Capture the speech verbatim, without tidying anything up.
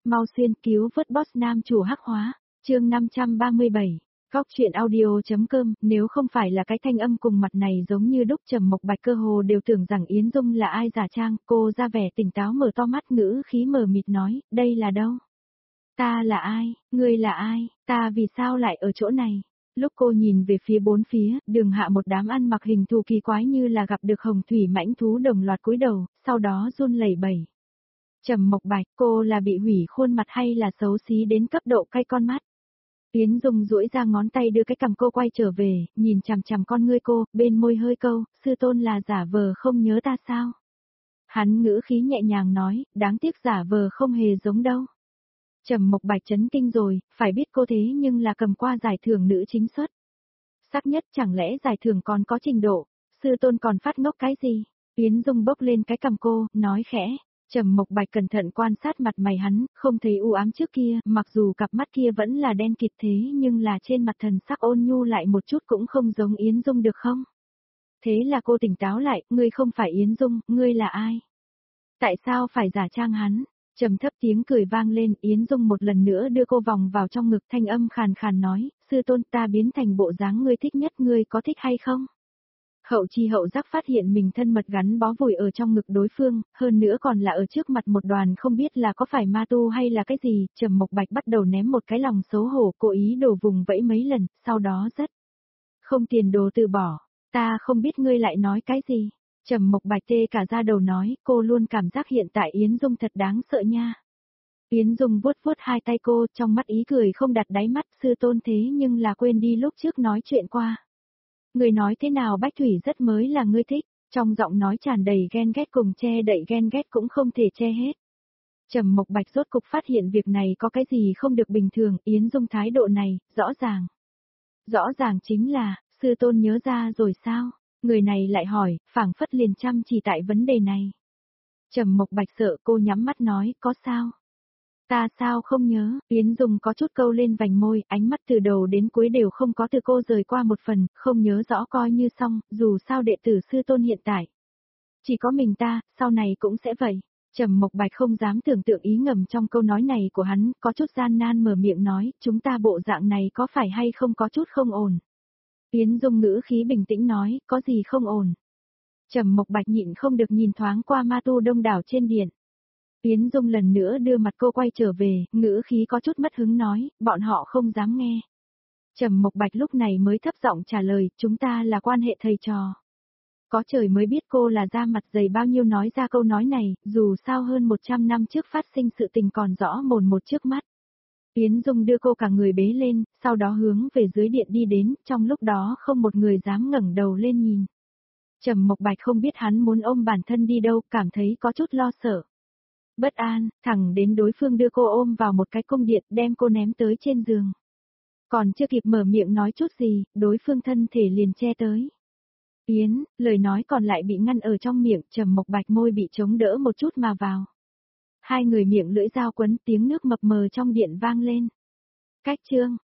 mau xuyên cứu vớt boss nam chủ hắc hóa, chương năm trăm ba mươi bảy. Góc truyện audio.com, nếu không phải là cái thanh âm cùng mặt này giống như đúc, Trầm Mộc Bạch cơ hồ đều tưởng rằng Yến Dung là ai giả trang. Cô ra vẻ tỉnh táo mở to mắt, ngữ khí mờ mịt nói, đây là đâu? Ta là ai? Ngươi là ai? Ta vì sao lại ở chỗ này? Lúc cô nhìn về phía bốn phía, đường hạ một đám ăn mặc hình thù kỳ quái như là gặp được hồng thủy mãnh thú đồng loạt cúi đầu, sau đó run lẩy bẩy. Trầm Mộc Bạch, cô là bị hủy khuôn mặt hay là xấu xí đến cấp độ cay con mắt? Yến Dung duỗi ra ngón tay đưa cái cằm cô quay trở về, nhìn chằm chằm con ngươi cô, bên môi hơi câu, sư tôn là giả vờ không nhớ ta sao? Hắn ngữ khí nhẹ nhàng nói, đáng tiếc giả vờ không hề giống đâu. Trầm Mộc Bạch chấn kinh rồi, phải biết cô thế nhưng là cầm qua giải thưởng nữ chính xuất sắc nhất, chẳng lẽ giải thưởng còn có trình độ, sư tôn còn phát ngốc cái gì? Yến Dung bốc lên cái cằm cô, nói khẽ. Trầm Mộc Bạch cẩn thận quan sát mặt mày hắn, không thấy u ám trước kia, mặc dù cặp mắt kia vẫn là đen kịt thế nhưng là trên mặt thần sắc ôn nhu lại một chút cũng không giống Yến Dung được không? Thế là cô tỉnh táo lại, ngươi không phải Yến Dung, ngươi là ai? Tại sao phải giả trang hắn? Trầm thấp tiếng cười vang lên, Yến Dung một lần nữa đưa cô vòng vào trong ngực, thanh âm khàn khàn nói, sư tôn ta biến thành bộ dáng ngươi thích nhất, ngươi có thích hay không? Hậu chi hậu giác phát hiện mình thân mật gắn bó vùi ở trong ngực đối phương, hơn nữa còn là ở trước mặt một đoàn không biết là có phải ma tu hay là cái gì, Trầm Mộc Bạch bắt đầu ném một cái lòng xấu hổ, cố ý đổ vùng vẫy mấy lần, sau đó rất không tiền đồ từ bỏ, ta không biết ngươi lại nói cái gì. Trầm Mộc Bạch tê cả da đầu nói, cô luôn cảm giác hiện tại Yến Dung thật đáng sợ nha. Yến Dung vuốt vuốt hai tay cô, trong mắt ý cười không đặt đáy mắt, sư tôn thế nhưng là quên đi lúc trước nói chuyện qua. Người nói thế nào Bách Thủy rất mới là ngươi thích, trong giọng nói tràn đầy ghen ghét cùng che đậy ghen ghét cũng không thể che hết. Trầm Mộc Bạch rốt cục phát hiện việc này có cái gì không được bình thường, Yến Dung thái độ này, rõ ràng. Rõ ràng chính là, sư tôn nhớ ra rồi sao? Người này lại hỏi, phảng phất liền chăm chỉ tại vấn đề này. Trầm Mộc Bạch sợ cô nhắm mắt nói, có sao? Ta sao không nhớ, Yến Dung có chút câu lên vành môi, ánh mắt từ đầu đến cuối đều không có từ cô rời qua một phần, không nhớ rõ coi như xong, dù sao đệ tử sư tôn hiện tại. Chỉ có mình ta, sau này cũng sẽ vậy. Trầm Mộc Bạch không dám tưởng tượng ý ngầm trong câu nói này của hắn, có chút gian nan mở miệng nói, chúng ta bộ dạng này có phải hay không có chút không ổn. Yến Dung ngữ khí bình tĩnh nói, có gì không ổn. Trầm Mộc Bạch nhịn không được nhìn thoáng qua ma tu đông đảo trên điện. Yến Dung lần nữa đưa mặt cô quay trở về, ngữ khí có chút mất hứng nói, bọn họ không dám nghe. Trầm Mộc Bạch lúc này mới thấp giọng trả lời, chúng ta là quan hệ thầy trò. Có trời mới biết cô là da mặt dày bao nhiêu nói ra câu nói này, dù sao hơn một trăm năm trước phát sinh sự tình còn rõ mồn một trước mắt. Yến Dung đưa cô cả người bế lên, sau đó hướng về dưới điện đi đến, trong lúc đó không một người dám ngẩng đầu lên nhìn. Trầm Mộc Bạch không biết hắn muốn ôm bản thân đi đâu, cảm thấy có chút lo sợ. Bất an, thẳng đến đối phương đưa cô ôm vào một cái cung điện, đem cô ném tới trên giường. Còn chưa kịp mở miệng nói chút gì, đối phương thân thể liền che tới. Yến, lời nói còn lại bị ngăn ở trong miệng, Trầm Mộc Bạch môi bị chống đỡ một chút mà vào. Hai người miệng lưỡi dao quấn, tiếng nước mập mờ trong điện vang lên. Cách chương,